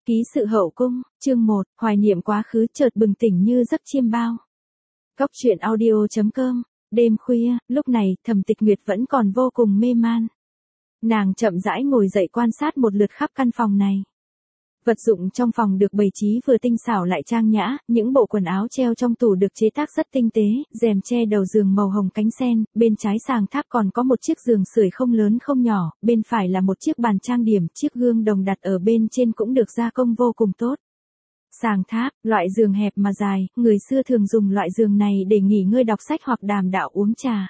Ký sự hậu cung, chương 1, hoài niệm quá khứ chợt bừng tỉnh như giấc chiêm bao. Góc truyện audio.com, đêm khuya, lúc này Thẩm Tịch Nguyệt vẫn còn vô cùng mê man. Nàng chậm rãi ngồi dậy quan sát một lượt khắp căn phòng này. Vật dụng trong phòng được bày trí vừa tinh xảo lại trang nhã, những bộ quần áo treo trong tủ được chế tác rất tinh tế, rèm che đầu giường màu hồng cánh sen, bên trái sàng tháp còn có một chiếc giường sưởi không lớn không nhỏ, bên phải là một chiếc bàn trang điểm, chiếc gương đồng đặt ở bên trên cũng được gia công vô cùng tốt. Sàng tháp, loại giường hẹp mà dài, người xưa thường dùng loại giường này để nghỉ ngơi đọc sách hoặc đàm đạo uống trà.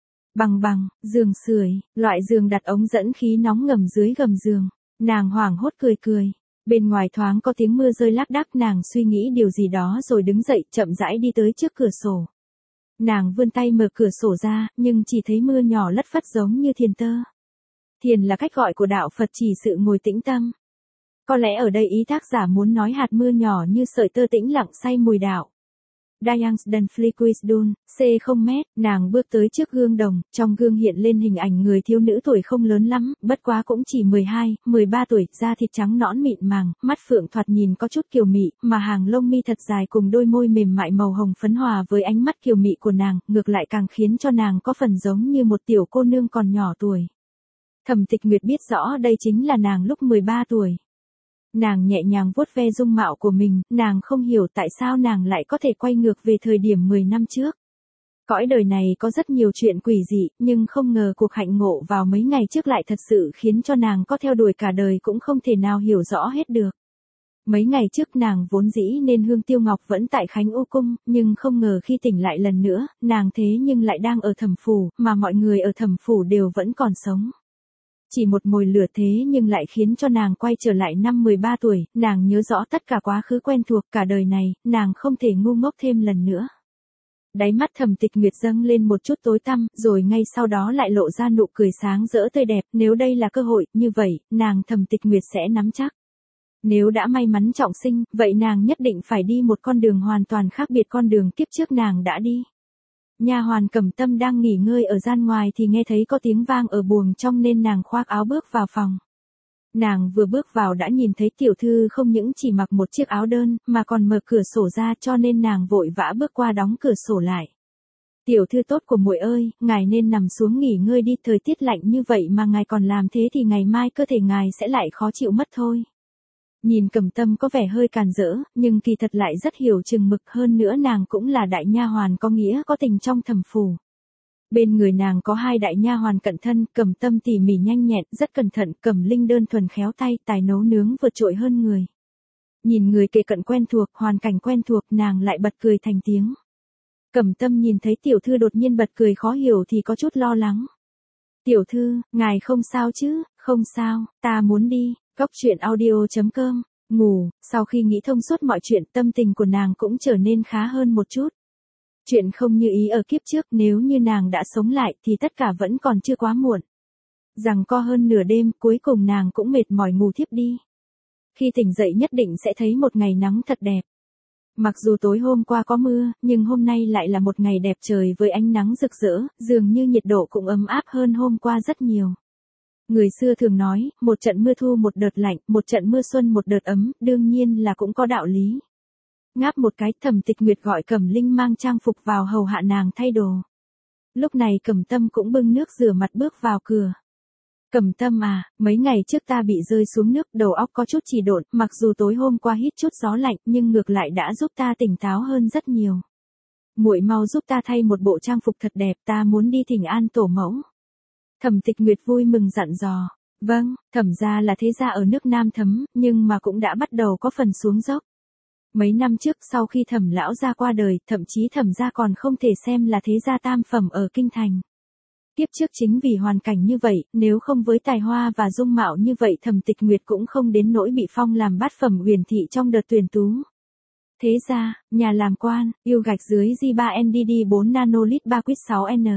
Bằng, giường sưởi, loại giường đặt ống dẫn khí nóng ngầm dưới gầm giường. Nàng hoảng hốt cười. Bên ngoài thoáng có tiếng mưa rơi lác đác, nàng suy nghĩ điều gì đó rồi đứng dậy chậm rãi đi tới trước cửa sổ. Nàng vươn tay mở cửa sổ ra, nhưng chỉ thấy mưa nhỏ lất phất giống như thiền tơ. Thiền là cách gọi của đạo Phật chỉ sự ngồi tĩnh tâm. Có lẽ ở đây ý tác giả muốn nói hạt mưa nhỏ như sợi tơ tĩnh lặng say mùi đạo. Dayang Dan Fliquisdun, C0m, nàng bước tới trước gương đồng, trong gương hiện lên hình ảnh người thiếu nữ tuổi không lớn lắm, bất quá cũng chỉ 12, 13 tuổi, da thịt trắng nõn mịn màng, mắt phượng thoạt nhìn có chút kiều mị, mà hàng lông mi thật dài cùng đôi môi mềm mại màu hồng phấn hòa với ánh mắt kiều mị của nàng, ngược lại càng khiến cho nàng có phần giống như một tiểu cô nương còn nhỏ tuổi. Thẩm Tịch Nguyệt biết rõ đây chính là nàng lúc 13 tuổi. Nàng nhẹ nhàng vuốt ve dung mạo của mình, nàng không hiểu tại sao nàng lại có thể quay ngược về thời điểm 10 năm trước. Cõi đời này có rất nhiều chuyện quỷ dị, nhưng không ngờ cuộc hạnh ngộ vào mấy ngày trước lại thật sự khiến cho nàng có theo đuổi cả đời cũng không thể nào hiểu rõ hết được. Mấy ngày trước nàng vốn dĩ nên Hương Tiêu Ngọc vẫn tại Khánh U Cung, nhưng không ngờ khi tỉnh lại lần nữa, nàng thế nhưng lại đang ở Thẩm Phủ, mà mọi người ở Thẩm Phủ đều vẫn còn sống. Chỉ một mồi lửa thế nhưng lại khiến cho nàng quay trở lại năm 13 tuổi, nàng nhớ rõ tất cả quá khứ quen thuộc cả đời này, nàng không thể ngu ngốc thêm lần nữa. Đáy mắt Thẩm Tịch Nguyệt dâng lên một chút tối tăm, rồi ngay sau đó lại lộ ra nụ cười sáng rỡ tươi đẹp, nếu đây là cơ hội, như vậy, nàng Thẩm Tịch Nguyệt sẽ nắm chắc. Nếu đã may mắn trọng sinh, vậy nàng nhất định phải đi một con đường hoàn toàn khác biệt con đường kiếp trước nàng đã đi. Nha hoàn Cẩm Tâm đang nghỉ ngơi ở gian ngoài thì nghe thấy có tiếng vang ở buồng trong nên nàng khoác áo bước vào phòng. Nàng vừa bước vào đã nhìn thấy tiểu thư không những chỉ mặc một chiếc áo đơn mà còn mở cửa sổ ra, cho nên nàng vội vã bước qua đóng cửa sổ lại. Tiểu thư tốt của muội ơi, ngài nên nằm xuống nghỉ ngơi đi, thời tiết lạnh như vậy mà ngài còn làm thế thì ngày mai cơ thể ngài sẽ lại khó chịu mất thôi. Nhìn Cẩm Tâm có vẻ hơi càn rỡ, nhưng kỳ thật lại rất hiểu chừng mực, hơn nữa nàng cũng là đại nha hoàn có nghĩa có tình trong Thẩm Phủ. Bên người nàng có hai đại nha hoàn cận thân, Cẩm Tâm tỉ mỉ nhanh nhẹn, rất cẩn thận, Cẩm Linh đơn thuần khéo tay, tài nấu nướng vượt trội hơn người. Nhìn người kề cận quen thuộc, hoàn cảnh quen thuộc, nàng lại bật cười thành tiếng. Cẩm Tâm nhìn thấy tiểu thư đột nhiên bật cười khó hiểu thì có chút lo lắng. Tiểu thư, ngài không sao chứ? Không sao, ta muốn đi. Góc truyện audio.com, ngủ, sau khi nghĩ thông suốt mọi chuyện tâm tình của nàng cũng trở nên khá hơn một chút. Chuyện không như ý ở kiếp trước, nếu như nàng đã sống lại thì tất cả vẫn còn chưa quá muộn. Giằng co hơn nửa đêm, cuối cùng nàng cũng mệt mỏi ngủ thiếp đi. Khi tỉnh dậy nhất định sẽ thấy một ngày nắng thật đẹp. Mặc dù tối hôm qua có mưa, nhưng hôm nay lại là một ngày đẹp trời với ánh nắng rực rỡ, dường như nhiệt độ cũng ấm áp hơn hôm qua rất nhiều. Người xưa thường nói, một trận mưa thu một đợt lạnh, một trận mưa xuân một đợt ấm, đương nhiên là cũng có đạo lý. Ngáp một cái, Thẩm Tịch Nguyệt gọi Cẩm Linh mang trang phục vào hầu hạ nàng thay đồ. Lúc này Cẩm Tâm cũng bưng nước rửa mặt bước vào cửa. Cẩm Tâm à, mấy ngày trước ta bị rơi xuống nước, đầu óc có chút trì độn, mặc dù tối hôm qua hít chút gió lạnh nhưng ngược lại đã giúp ta tỉnh táo hơn rất nhiều. Muội mau giúp ta thay một bộ trang phục thật đẹp, ta muốn đi thỉnh an tổ mẫu. Thẩm Tịch Nguyệt vui mừng dặn dò. Vâng, Thẩm gia là thế gia ở nước Nam Thấm, nhưng mà cũng đã bắt đầu có phần xuống dốc. Mấy năm trước sau khi Thẩm lão gia qua đời, thậm chí Thẩm gia còn không thể xem là thế gia tam phẩm ở kinh thành. Kiếp trước chính vì hoàn cảnh như vậy, nếu không với tài hoa và dung mạo như vậy Thẩm Tịch Nguyệt cũng không đến nỗi bị phong làm bát phẩm Uyển thị trong đợt tuyển tú. Thế gia, nhà làm quan, yêu gạch dưới G3NDD4 nanolit 3 quýt 6N.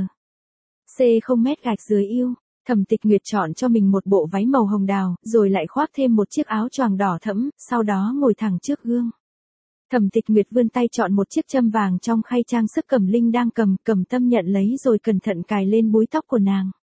C0m gạch dưới yêu. Thẩm Tịch Nguyệt chọn cho mình một bộ váy màu hồng đào, rồi lại khoác thêm một chiếc áo choàng đỏ thẫm, sau đó ngồi thẳng trước gương. Thẩm Tịch Nguyệt vươn tay chọn một chiếc châm vàng trong khay trang sức Cẩm Linh đang cầm, Cẩm Tâm nhận lấy rồi cẩn thận cài lên búi tóc của nàng.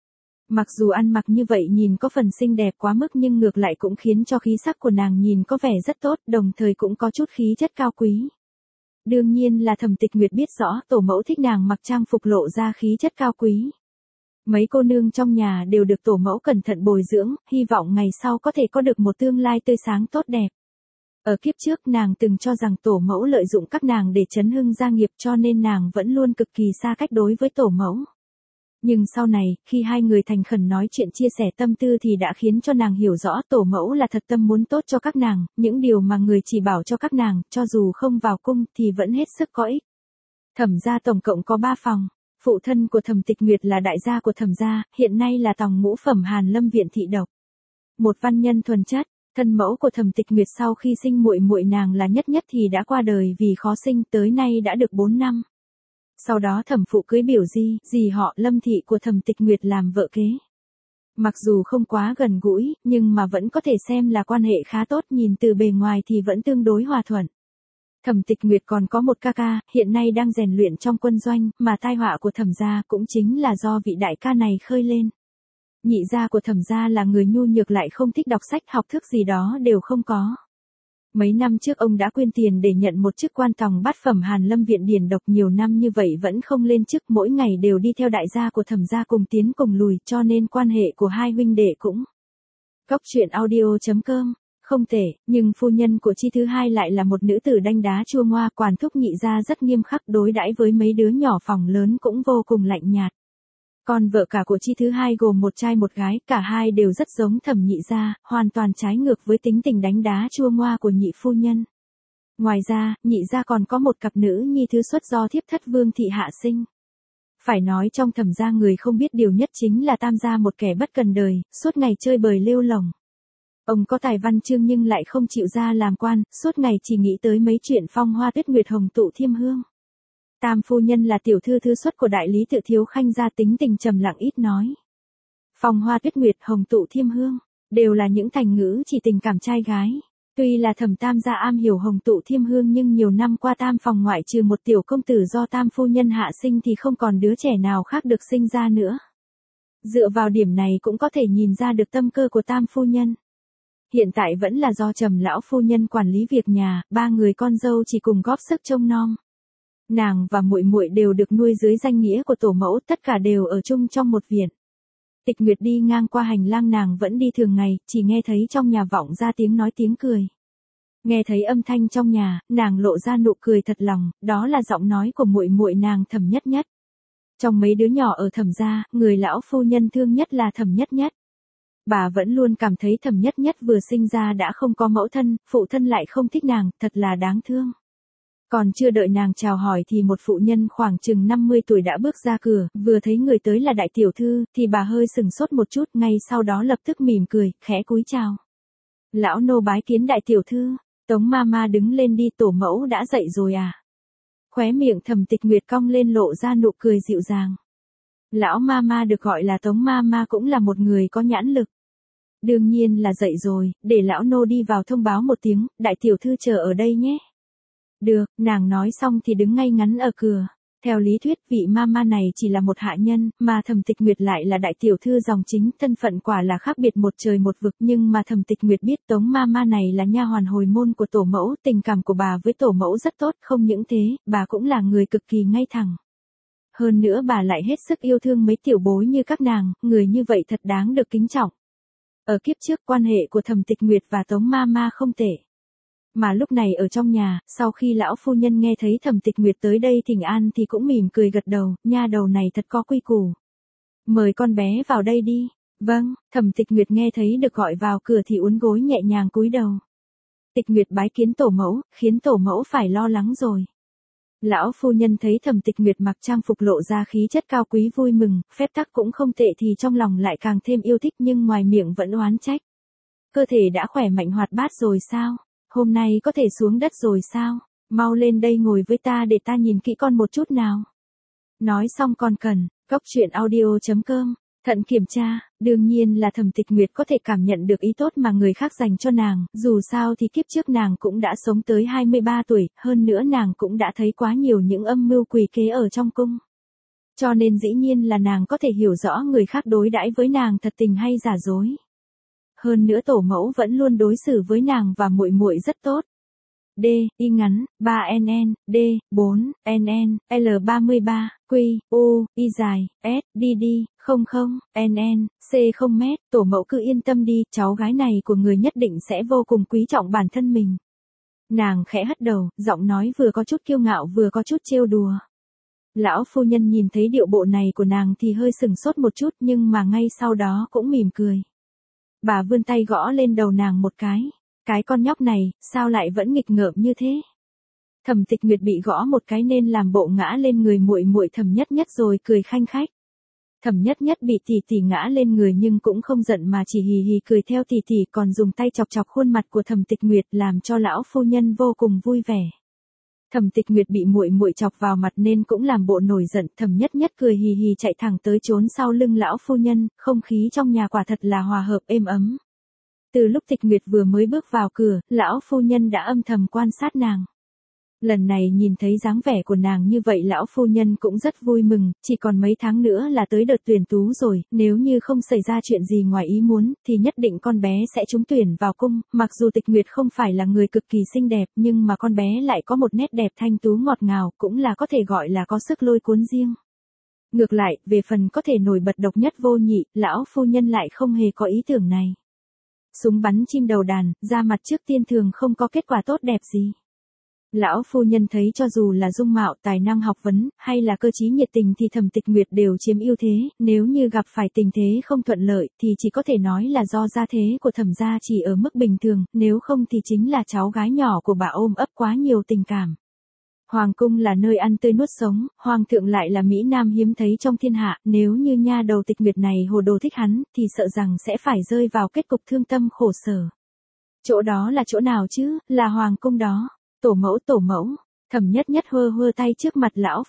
Mặc dù ăn mặc như vậy nhìn có phần xinh đẹp quá mức nhưng ngược lại cũng khiến cho khí sắc của nàng nhìn có vẻ rất tốt, đồng thời cũng có chút khí chất cao quý. Đương nhiên là Thẩm Tịch Nguyệt biết rõ tổ mẫu thích nàng mặc trang phục lộ ra khí chất cao quý. Mấy cô nương trong nhà đều được tổ mẫu cẩn thận bồi dưỡng, hy vọng ngày sau có thể có được một tương lai tươi sáng tốt đẹp. Ở kiếp trước nàng từng cho rằng tổ mẫu lợi dụng các nàng để chấn hưng gia nghiệp cho nên nàng vẫn luôn cực kỳ xa cách đối với tổ mẫu. Nhưng sau này, khi hai người thành khẩn nói chuyện chia sẻ tâm tư thì đã khiến cho nàng hiểu rõ tổ mẫu là thật tâm muốn tốt cho các nàng, những điều mà người chỉ bảo cho các nàng, cho dù không vào cung thì vẫn hết sức có ích. Thẩm gia tổng cộng có 3 phòng. Phụ thân của Thẩm Tịch Nguyệt là đại gia của Thẩm gia, hiện nay là tòng ngũ phẩm Hàn Lâm viện thị độc. Một văn nhân thuần chất, thân mẫu của Thẩm Tịch Nguyệt sau khi sinh muội muội nàng là Nhất Nhất thì đã qua đời vì khó sinh, tới nay đã được 4 năm. Sau đó Thẩm phụ cưới biểu dì họ Lâm thị của Thẩm Tịch Nguyệt làm vợ kế. Mặc dù không quá gần gũi, nhưng mà vẫn có thể xem là quan hệ khá tốt, nhìn từ bề ngoài thì vẫn tương đối hòa thuận. Thẩm Tịch Nguyệt còn có một ca ca, hiện nay đang rèn luyện trong quân doanh, mà tai họa của Thẩm gia cũng chính là do vị đại ca này khơi lên. Nhị gia của Thẩm gia là người nhu nhược lại không thích đọc sách, học thức gì đó đều không có. Mấy năm trước ông đã quyên tiền để nhận một chức quan tòng bát phẩm Hàn Lâm viện điển độc, nhiều năm như vậy vẫn không lên chức, mỗi ngày đều đi theo đại gia của Thẩm gia cùng tiến cùng lùi, cho nên quan hệ của hai huynh đệ cũng. Góc truyện audio.com Không tệ, nhưng phu nhân của Chi thứ hai lại là một nữ tử đanh đá chua ngoa, quản thúc nhị gia rất nghiêm khắc, đối đãi với mấy đứa nhỏ phòng lớn cũng vô cùng lạnh nhạt. Còn vợ cả của Chi thứ hai gồm một trai một gái, cả hai đều rất giống Thẩm nhị gia, hoàn toàn trái ngược với tính tình đánh đá chua ngoa của nhị phu nhân. Ngoài ra, nhị gia còn có một cặp nữ nhi thứ xuất do thiếp thất Vương thị hạ sinh. Phải nói trong Thẩm gia người không biết điều nhất chính là Tam gia, một kẻ bất cần đời, suốt ngày chơi bời lêu lổng. Ông có tài văn chương nhưng lại không chịu ra làm quan, suốt ngày chỉ nghĩ tới mấy chuyện phong hoa tuyết nguyệt hồng tụ thiêm hương. Tam phu nhân là tiểu thư thứ xuất của đại lý Tự Thiếu Khanh gia, tính tình trầm lặng ít nói. Phong hoa tuyết nguyệt hồng tụ thiêm hương, đều là những thành ngữ chỉ tình cảm trai gái. Tuy là Thẩm Tam gia am hiểu hồng tụ thiêm hương nhưng nhiều năm qua Tam phòng ngoại trừ một tiểu công tử do Tam phu nhân hạ sinh thì không còn đứa trẻ nào khác được sinh ra nữa. Dựa vào điểm này cũng có thể nhìn ra được tâm cơ của Tam phu nhân. Hiện tại vẫn là do Trầm lão phu nhân quản lý việc nhà, 3 người con dâu chỉ cùng góp sức trông nom. Nàng và muội muội đều được nuôi dưới danh nghĩa của tổ mẫu, tất cả đều ở chung trong một viện. Tịch Nguyệt đi ngang qua hành lang nàng vẫn đi thường ngày, chỉ nghe thấy trong nhà vọng ra tiếng nói tiếng cười. Nghe thấy âm thanh trong nhà, nàng lộ ra nụ cười thật lòng, đó là giọng nói của muội muội nàng Thẩm Nhất Nhất. Trong mấy đứa nhỏ ở Thẩm gia, người lão phu nhân thương nhất là Thẩm Nhất Nhất. Bà vẫn luôn cảm thấy Thẩm Nhất Nhất vừa sinh ra đã không có mẫu thân, phụ thân lại không thích nàng, thật là đáng thương. Còn chưa đợi nàng chào hỏi thì một phụ nhân khoảng chừng 50 tuổi đã bước ra cửa, vừa thấy người tới là đại tiểu thư, thì bà hơi sừng sốt một chút, ngay sau đó lập tức mỉm cười, khẽ cúi chào. Lão nô bái kiến đại tiểu thư. Tống Mama đứng lên đi, tổ mẫu đã dậy rồi à? Khóe miệng Thẩm Tịch Nguyệt cong lên lộ ra nụ cười dịu dàng. Lão Mama được gọi là Tống Mama cũng là một người có nhãn lực. Đương nhiên là dậy rồi, để lão nô đi vào thông báo một tiếng, đại tiểu thư chờ ở đây nhé. Được, nàng nói xong thì đứng ngay ngắn ở cửa. Theo lý thuyết vị mama này chỉ là một hạ nhân, mà Thẩm Tịch Nguyệt lại là đại tiểu thư dòng chính, thân phận quả là khác biệt một trời một vực, nhưng mà Thẩm Tịch Nguyệt biết Tống mama này là nha hoàn hồi môn của tổ mẫu, tình cảm của bà với tổ mẫu rất tốt, không những thế, bà cũng là người cực kỳ ngay thẳng. Hơn nữa bà lại hết sức yêu thương mấy tiểu bối như các nàng, người như vậy thật đáng được kính trọng. Ở kiếp trước quan hệ của Thẩm Tịch Nguyệt và Tống Mama không tệ. Mà lúc này ở trong nhà, sau khi lão phu nhân nghe thấy Thẩm Tịch Nguyệt tới đây thỉnh an thì cũng mỉm cười gật đầu, nha đầu này thật có quy củ. Mời con bé vào đây đi. Vâng, Thẩm Tịch Nguyệt nghe thấy được gọi vào cửa thì uốn gối nhẹ nhàng cúi đầu. Tịch Nguyệt bái kiến tổ mẫu, khiến tổ mẫu phải lo lắng rồi. Lão phu nhân thấy Thẩm Tịch Nguyệt mặc trang phục lộ ra khí chất cao quý vui mừng, phép tắc cũng không tệ thì trong lòng lại càng thêm yêu thích nhưng ngoài miệng vẫn oán trách. Cơ thể đã khỏe mạnh hoạt bát rồi sao? Hôm nay có thể xuống đất rồi sao? Mau lên đây ngồi với ta để ta nhìn kỹ con một chút nào. Nói xong còn cần, góc truyện audio.com, thận kiểm tra, đương nhiên là Thẩm Tịch Nguyệt có thể cảm nhận được ý tốt mà người khác dành cho nàng, dù sao thì kiếp trước nàng cũng đã sống tới 23 tuổi, hơn nữa nàng cũng đã thấy quá nhiều những âm mưu quỷ kế ở trong cung. Cho nên dĩ nhiên là nàng có thể hiểu rõ người khác đối đãi với nàng thật tình hay giả dối. Hơn nữa tổ mẫu vẫn luôn đối xử với nàng và muội muội rất tốt. D, Y ngắn, 3NN, D, 4NN, L33, Q, U, Y dài, S, DD, 00, NN, C 0 mét, tổ mẫu cứ yên tâm đi, cháu gái này của người nhất định sẽ vô cùng quý trọng bản thân mình. Nàng khẽ hất đầu, giọng nói vừa có chút kiêu ngạo vừa có chút trêu đùa. Lão phu nhân nhìn thấy điệu bộ này của nàng thì hơi sừng sốt một chút nhưng mà ngay sau đó cũng mỉm cười. Bà vươn tay gõ lên đầu nàng một cái con nhóc này, sao lại vẫn nghịch ngợm như thế? Thẩm Tịch Nguyệt bị gõ một cái nên làm bộ ngã lên người muội muội Thẩm Nhất Nhất rồi cười khanh khách. Thẩm Nhất Nhất bị tỷ tỷ ngã lên người nhưng cũng không giận mà chỉ hì hì cười theo tỷ tỷ, còn dùng tay chọc chọc khuôn mặt của Thẩm Tịch Nguyệt làm cho lão phu nhân vô cùng vui vẻ. Thẩm Tịch Nguyệt bị muội muội chọc vào mặt nên cũng làm bộ nổi giận, Thẩm Nhất Nhất cười hì hì chạy thẳng tới trốn sau lưng lão phu nhân, không khí trong nhà quả thật là hòa hợp êm ấm. Từ lúc Tịch Nguyệt vừa mới bước vào cửa, lão phu nhân đã âm thầm quan sát nàng. Lần này nhìn thấy dáng vẻ của nàng như vậy lão phu nhân cũng rất vui mừng, chỉ còn mấy tháng nữa là tới đợt tuyển tú rồi, nếu như không xảy ra chuyện gì ngoài ý muốn, thì nhất định con bé sẽ trúng tuyển vào cung, mặc dù Tịch Nguyệt không phải là người cực kỳ xinh đẹp nhưng mà con bé lại có một nét đẹp thanh tú ngọt ngào, cũng là có thể gọi là có sức lôi cuốn riêng. Ngược lại, về phần có thể nổi bật độc nhất vô nhị, lão phu nhân lại không hề có ý tưởng này. Súng bắn chim đầu đàn, ra mặt trước tiên thường không có kết quả tốt đẹp gì. Lão phu nhân thấy cho dù là dung mạo, tài năng học vấn, hay là cơ trí nhiệt tình thì Thẩm Tịch Nguyệt đều chiếm ưu thế, nếu như gặp phải tình thế không thuận lợi thì chỉ có thể nói là do gia thế của Thẩm gia chỉ ở mức bình thường, nếu không thì chính là cháu gái nhỏ của bà ôm ấp quá nhiều tình cảm. Hoàng cung là nơi ăn tươi nuốt sống, hoàng thượng lại là mỹ nam hiếm thấy trong thiên hạ, nếu như nha đầu Tịch Nguyệt này hồ đồ thích hắn, thì sợ rằng sẽ phải rơi vào kết cục thương tâm khổ sở. Chỗ đó là chỗ nào chứ, là hoàng cung đó. Tổ mẫu, Thẩm Nhất Nhất hơ hơ tay trước mặt lão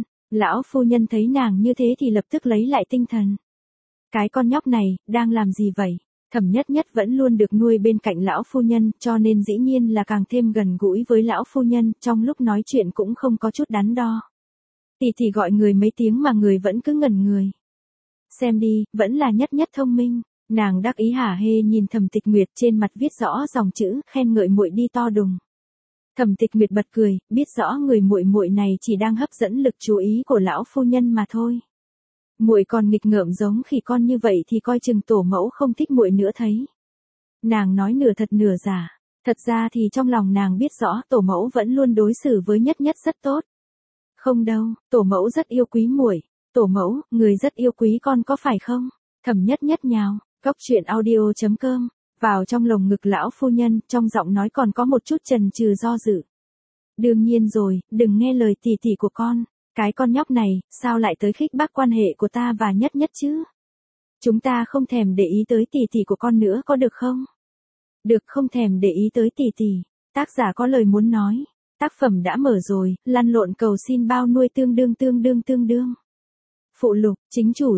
phu nhân thấy nàng như thế thì lập tức lấy lại tinh thần. Cái con nhóc này, đang làm gì vậy? Thẩm Nhất Nhất vẫn luôn được nuôi bên cạnh lão phu nhân, cho nên dĩ nhiên là càng thêm gần gũi với lão phu nhân, trong lúc nói chuyện cũng không có chút đắn đo. Tỷ gọi người mấy tiếng mà người vẫn cứ ngẩn người. Xem đi, vẫn là Nhất Nhất thông minh. Nàng đắc ý hả hê nhìn Thẩm Tịch Nguyệt, trên mặt viết rõ dòng chữ khen ngợi muội đi to đùng. Thẩm Tịch Nguyệt bật cười, biết rõ người muội muội này chỉ đang hấp dẫn lực chú ý của lão phu nhân mà thôi. Muội còn nghịch ngợm giống khỉ con như vậy thì coi chừng tổ mẫu không thích muội nữa thấy. Nàng nói nửa thật nửa giả, thật ra thì trong lòng nàng biết rõ tổ mẫu vẫn luôn đối xử với Nhất Nhất rất tốt. Không đâu, tổ mẫu rất yêu quý muội, tổ mẫu, người rất yêu quý con có phải không? Thẩm Nhất Nhất nhào, coctruyện.audio.com. Vào trong lồng ngực lão phu nhân, trong giọng nói còn có một chút chần chừ do dự. Đương nhiên rồi, đừng nghe lời tỷ tỷ của con, cái con nhóc này, sao lại tới khích bác quan hệ của ta và Nhất Nhất chứ? Chúng ta không thèm để ý tới tỷ tỷ của con nữa có được không? Được, không thèm để ý tới tỷ tỷ. Tác giả có lời muốn nói. Tác phẩm đã mở rồi, lăn lộn cầu xin bao nuôi tương đương. Phụ lục, chính chủ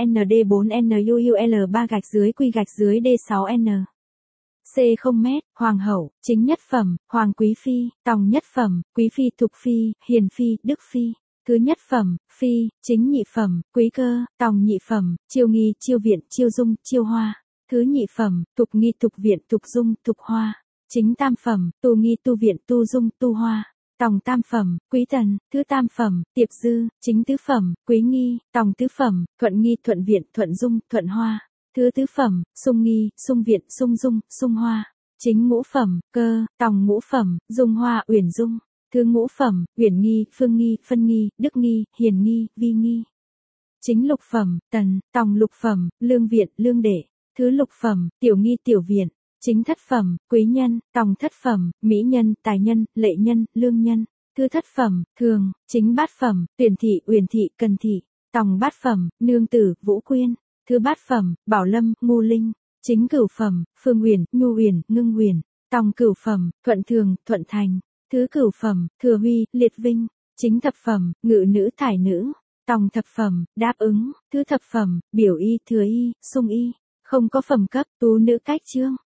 J3ND4NUUL3-Q-D6N. C 0 mét, hoàng hậu, chính nhất phẩm, hoàng quý phi, tòng nhất phẩm, quý phi, thục phi, hiền phi, đức phi. Thứ nhất phẩm, phi, chính nhị phẩm, quý cơ, tòng nhị phẩm, chiêu nghi, chiêu viện, chiêu dung, chiêu hoa. Thứ nhị phẩm, thục nghi, thục viện, thục dung, thục hoa. Chính tam phẩm, tu nghi, tu viện, tu dung, tu hoa. Tòng tam phẩm, quý tần. Thứ tam phẩm, tiệp dư. Chính tứ phẩm, quý nghi. Tòng tứ phẩm, thuận nghi, thuận viện, thuận dung, thuận hoa. Thứ tứ phẩm, sung nghi, sung viện, sung dung, sung hoa. Chính ngũ phẩm, cơ. Tòng ngũ phẩm, dung hoa, uyển dung. Thứ ngũ phẩm, uyển nghi, phương nghi, phân nghi, đức nghi, hiền nghi, vi nghi. Chính lục phẩm, tần. Tòng lục phẩm, lương viện, lương đệ. Thứ lục phẩm, tiểu nghi, tiểu viện. Chính thất phẩm, quý nhân. Tòng thất phẩm, mỹ nhân, tài nhân, lệ nhân, lương nhân. Thứ thất phẩm, thường. Chính bát phẩm, tuyển thị, uyển thị, cần thị. Tòng bát phẩm, nương tử, vũ quyên. Thứ bát phẩm, bảo lâm, ngu linh. Chính cửu phẩm, phương uyển, nhu uyển, ngưng uyển. Tòng cửu phẩm, thuận thường, thuận thành. Thứ cửu phẩm, thừa huy, liệt vinh. Chính thập phẩm, ngự nữ, thải nữ. Tòng thập phẩm, đáp ứng. Thứ thập phẩm, biểu y, thừa y, sung y. Không có phẩm cấp, tú nữ cách chương.